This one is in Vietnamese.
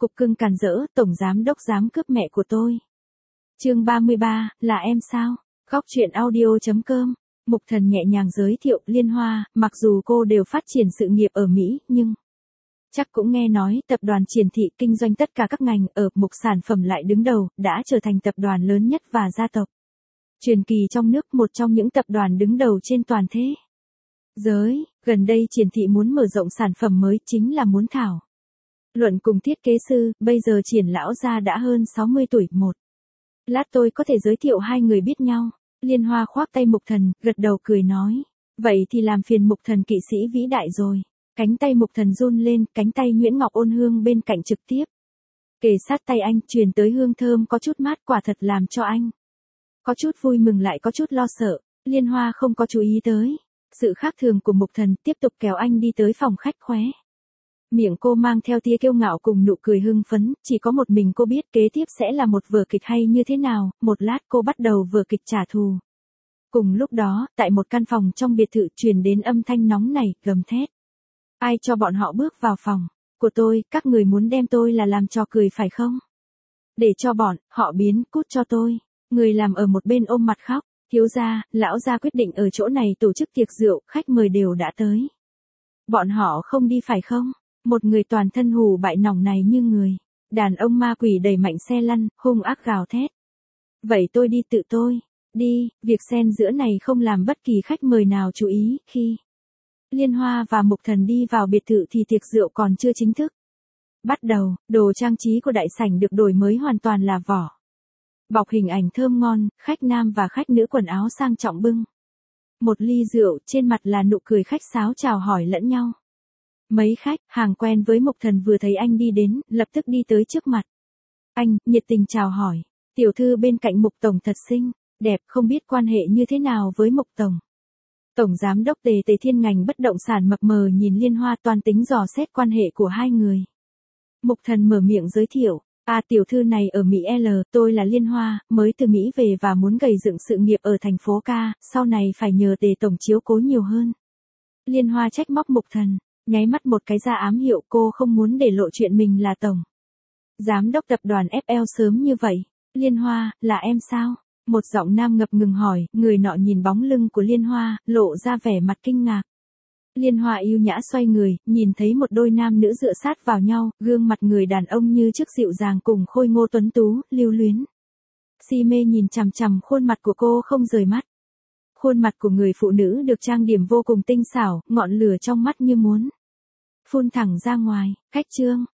cục cưng càn rỡ, tổng giám đốc dám cướp mẹ của tôi. Chương 33, là em sao? Góc truyện audio.com. Mục Thần nhẹ nhàng giới thiệu Liên Hoa, mặc dù cô đều phát triển sự nghiệp ở Mỹ, nhưng chắc cũng nghe nói tập đoàn Triển Thị kinh doanh tất cả các ngành ở mục sản phẩm lại đứng đầu, đã trở thành tập đoàn lớn nhất và gia tộc truyền kỳ trong nước, một trong những tập đoàn đứng đầu trên toàn thế giới. Gần đây Triển Thị muốn mở rộng sản phẩm mới, chính là muốn thảo luận cùng thiết kế sư. Bây giờ Triển lão gia đã hơn 60 tuổi, một lát tôi có thể giới thiệu hai người biết nhau. Liên Hoa khoác tay Mục Thần, gật đầu cười nói, vậy thì làm phiền Mục Thần kỵ sĩ vĩ đại rồi. Cánh tay Mục Thần run lên, cánh tay Nguyễn Ngọc Ôn Hương bên cạnh trực tiếp kề sát tay anh, truyền tới hương thơm có chút mát, quả thật làm cho anh có chút vui mừng lại có chút lo sợ. Liên Hoa không có chú ý tới sự khác thường của Mục Thần, tiếp tục kéo anh đi tới phòng khách. Khóe miệng cô mang theo tia kiêu ngạo cùng nụ cười hưng phấn, chỉ có một mình cô biết kế tiếp sẽ là một vở kịch hay như thế nào. Một lát cô bắt đầu vở kịch trả thù. Cùng lúc đó, tại một căn phòng trong biệt thự truyền đến âm thanh nóng nảy, gầm thét. Ai cho bọn họ bước vào phòng của tôi, các người muốn đem tôi là làm trò cười phải không? Để cho bọn họ biến cút cho tôi. Người làm ở một bên ôm mặt khóc, thiếu gia, lão gia quyết định ở chỗ này tổ chức tiệc rượu, khách mời đều đã tới. Bọn họ không đi phải không? Một người toàn thân hù bại nòng này như người đàn ông ma quỷ đẩy mạnh xe lăn, hung ác gào thét. Vậy tôi đi, tự tôi đi. Việc xen giữa này không làm bất kỳ khách mời nào chú ý. Khi Liên Hoa và Mục Thần đi vào biệt thự thì tiệc rượu còn chưa chính thức bắt đầu. Đồ trang trí của đại sảnh được đổi mới hoàn toàn là vỏ bọc hình ảnh thơm ngon, khách nam và khách nữ quần áo sang trọng bưng một ly rượu, trên mặt là nụ cười khách sáo chào hỏi lẫn nhau. Mấy khách hàng quen với Mục Thần vừa thấy anh đi đến, lập tức đi tới trước mặt anh, nhiệt tình chào hỏi. Tiểu thư bên cạnh Mục tổng thật xinh đẹp, không biết quan hệ như thế nào với Mục tổng. Tổng giám đốc Tề Thiên ngành bất động sản mập mờ nhìn Liên Hoa, toan tính dò xét quan hệ của hai người. Mục Thần mở miệng giới thiệu, tiểu thư này ở Mỹ L, tôi là Liên Hoa, mới từ Mỹ về và muốn gầy dựng sự nghiệp ở thành phố Ca, sau này phải nhờ Tề tổng chiếu cố nhiều hơn. Liên Hoa trách móc Mục Thần, nháy mắt một cái ra ám hiệu cô không muốn để lộ chuyện mình là tổng giám đốc tập đoàn FL sớm như vậy. Liên Hoa, là em sao? Một giọng nam ngập ngừng hỏi. Người nọ nhìn bóng lưng của Liên Hoa, lộ ra vẻ mặt kinh ngạc. Liên Hoa yêu nhã xoay người, nhìn thấy một đôi nam nữ dựa sát vào nhau, gương mặt người đàn ông như trước dịu dàng cùng khôi ngô tuấn tú, lưu luyến si mê nhìn chằm chằm khuôn mặt của cô không rời mắt. Khuôn mặt của người phụ nữ được trang điểm vô cùng tinh xảo, ngọn lửa trong mắt như muốn phun thẳng ra ngoài. Khách trương,